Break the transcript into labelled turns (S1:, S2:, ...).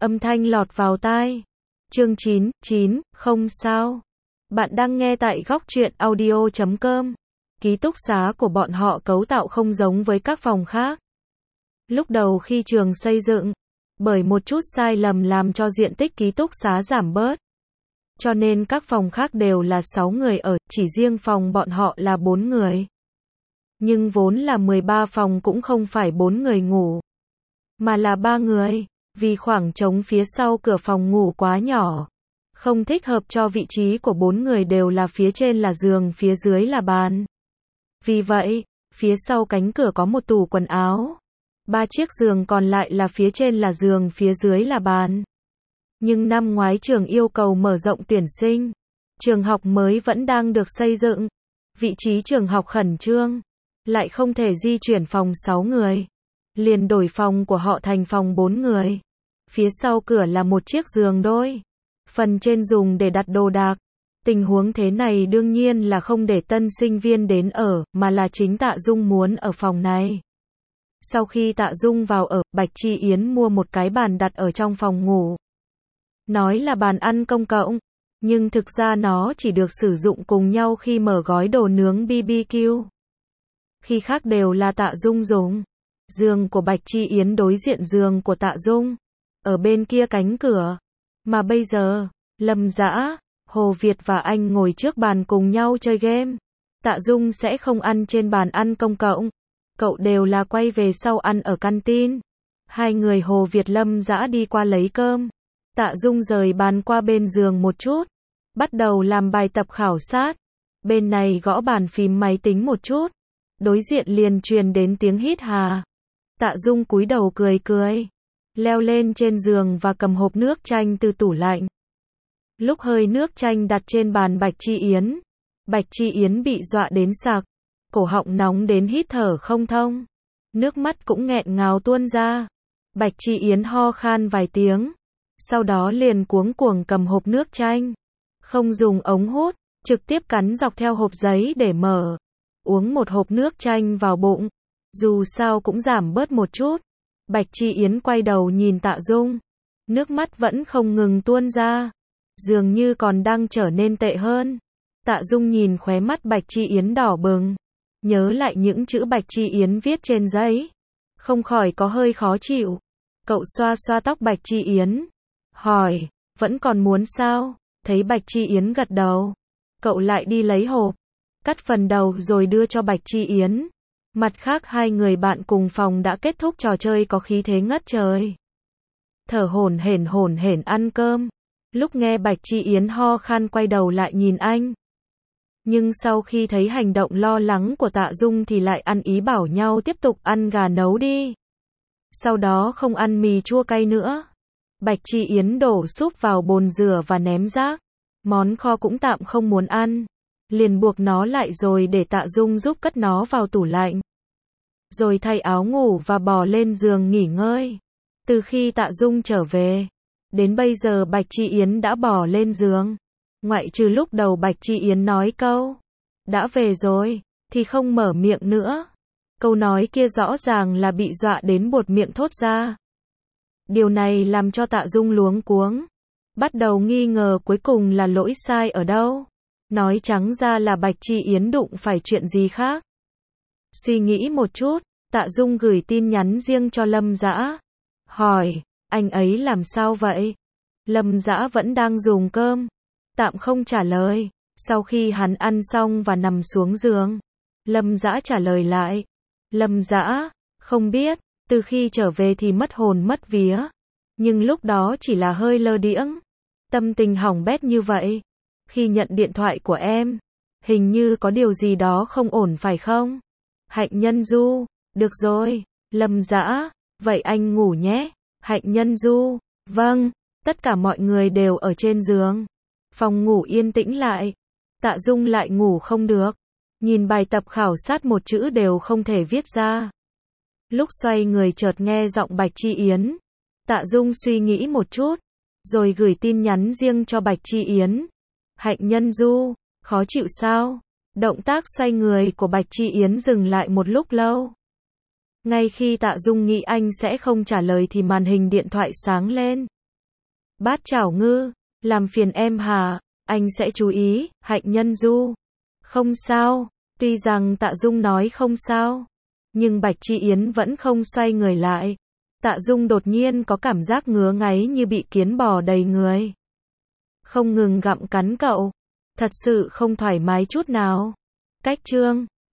S1: Âm thanh lọt vào tai. Chương 9, không sao. Bạn đang nghe tại góc truyện audio.com. Ký túc xá của bọn họ cấu tạo không giống với các phòng khác. Lúc đầu khi trường xây dựng, bởi một chút sai lầm làm cho diện tích ký túc xá giảm bớt. Cho nên các phòng khác đều là 6 người ở, chỉ riêng phòng bọn họ là 4 người. Nhưng vốn là 13 phòng cũng không phải 4 người ngủ, mà là 3 người, vì khoảng trống phía sau cửa phòng ngủ quá nhỏ, không thích hợp cho vị trí của 4 người, đều là phía trên là giường, phía dưới là bàn. Vì vậy, phía sau cánh cửa có một tủ quần áo, 3 chiếc giường, còn lại là phía trên là giường, phía dưới là bàn. Nhưng năm ngoái trường yêu cầu mở rộng tuyển sinh, trường học mới vẫn đang được xây dựng, vị trí trường học khẩn trương, lại không thể di chuyển phòng 6 người, liền đổi phòng của họ thành phòng 4 người. Phía sau cửa là một chiếc giường đôi, phần trên dùng để đặt đồ đạc. Tình huống thế này đương nhiên là không để tân sinh viên đến ở, mà là chính Tạ Dung muốn ở phòng này. Sau khi Tạ Dung vào ở, Bạch Chi Yến mua một cái bàn đặt ở trong phòng ngủ. Nói là bàn ăn công cộng, nhưng thực ra nó chỉ được sử dụng cùng nhau khi mở gói đồ nướng BBQ. Khi khác đều là Tạ Dung dùng. Giường của Bạch Chi Yến đối diện giường của Tạ Dung, ở bên kia cánh cửa. Mà bây giờ, Lâm Dã, Hồ Việt và anh ngồi trước bàn cùng nhau chơi game. Tạ Dung sẽ không ăn trên bàn ăn công cộng. Cậu đều là quay về sau ăn ở canteen. Hai người Hồ Việt Lâm Dã đi qua lấy cơm. Tạ Dung rời bàn qua bên giường một chút, bắt đầu làm bài tập khảo sát. Bên này gõ bàn phím máy tính một chút, đối diện liền truyền đến tiếng hít hà. Tạ Dung cúi đầu cười cười, leo lên trên giường và cầm hộp nước chanh từ tủ lạnh. Lúc hơi nước chanh đặt trên bàn Bạch Chi Yến bị dọa đến sặc, cổ họng nóng đến hít thở không thông, nước mắt cũng nghẹn ngào tuôn ra. Bạch Chi Yến ho khan vài tiếng, sau đó liền cuống cuồng cầm hộp nước chanh, không dùng ống hút, trực tiếp cắn dọc theo hộp giấy để mở, uống một hộp nước chanh vào bụng, dù sao cũng giảm bớt một chút. Bạch Chi Yến quay đầu nhìn Tạ Dung, nước mắt vẫn không ngừng tuôn ra, dường như còn đang trở nên tệ hơn. Tạ Dung nhìn khóe mắt Bạch Chi Yến đỏ bừng, nhớ lại những chữ Bạch Chi Yến viết trên giấy, không khỏi có hơi khó chịu. Cậu xoa xoa tóc Bạch Chi Yến, hỏi, vẫn còn muốn sao? Thấy Bạch Chi Yến gật đầu, cậu lại đi lấy hộp, cắt phần đầu rồi đưa cho Bạch Chi Yến. Mặt khác hai người bạn cùng phòng đã kết thúc trò chơi có khí thế ngất trời. Thở hổn hển ăn cơm. Lúc nghe Bạch Chi Yến ho khan quay đầu lại nhìn anh. Nhưng sau khi thấy hành động lo lắng của Tạ Dung thì lại ăn ý bảo nhau tiếp tục ăn gà nấu đi. Sau đó không ăn mì chua cay nữa. Bạch Chi Yến đổ súp vào bồn rửa và ném rác. Món kho cũng tạm không muốn ăn, liền buộc nó lại rồi để Tạ Dung giúp cất nó vào tủ lạnh. Rồi thay áo ngủ và bò lên giường nghỉ ngơi. Từ khi Tạ Dung trở về, đến bây giờ Bạch Chi Yến đã bò lên giường. Ngoại trừ lúc đầu Bạch Chi Yến nói câu, đã về rồi, thì không mở miệng nữa. Câu nói kia rõ ràng là bị dọa đến buột miệng thốt ra. Điều này làm cho Tạ Dung luống cuống, bắt đầu nghi ngờ cuối cùng là lỗi sai ở đâu. Nói trắng ra là Bạch Chi Yến đụng phải chuyện gì khác. Suy nghĩ một chút, Tạ Dung gửi tin nhắn riêng cho Lâm Dã, hỏi, anh ấy làm sao vậy? Lâm Dã vẫn đang dùng cơm, tạm không trả lời. Sau khi hắn ăn xong và nằm xuống giường, Lâm Dã trả lời lại, Lâm Dã, không biết, từ khi trở về thì mất hồn mất vía, nhưng lúc đó chỉ là hơi lơ đễnh, tâm tình hỏng bét như vậy. Khi nhận điện thoại của em, hình như có điều gì đó không ổn phải không? Hạnh Nhân Du, được rồi. Lâm Dã, vậy anh ngủ nhé. Hạnh Nhân Du, vâng. Tất cả mọi người đều ở trên giường. Phòng ngủ yên tĩnh lại. Tạ Dung lại ngủ không được. Nhìn bài tập khảo sát một chữ đều không thể viết ra. Lúc xoay người chợt nghe giọng Bạch Chi Yến. Tạ Dung suy nghĩ một chút, rồi gửi tin nhắn riêng cho Bạch Chi Yến. Hạnh Nhân Du, khó chịu sao? Động tác xoay người của Bạch Chi Yến dừng lại một lúc lâu. Ngay khi Tạ Dung nghĩ anh sẽ không trả lời thì màn hình điện thoại sáng lên. Bát chảo ngư, làm phiền em hả? Anh sẽ chú ý, Hạnh Nhân Du. Không sao, tuy rằng Tạ Dung nói không sao, nhưng Bạch Chi Yến vẫn không xoay người lại. Tạ Dung đột nhiên có cảm giác ngứa ngáy như bị kiến bò đầy người. Không ngừng gặm cắn cậu. Thật sự không thoải mái chút nào. Cách chương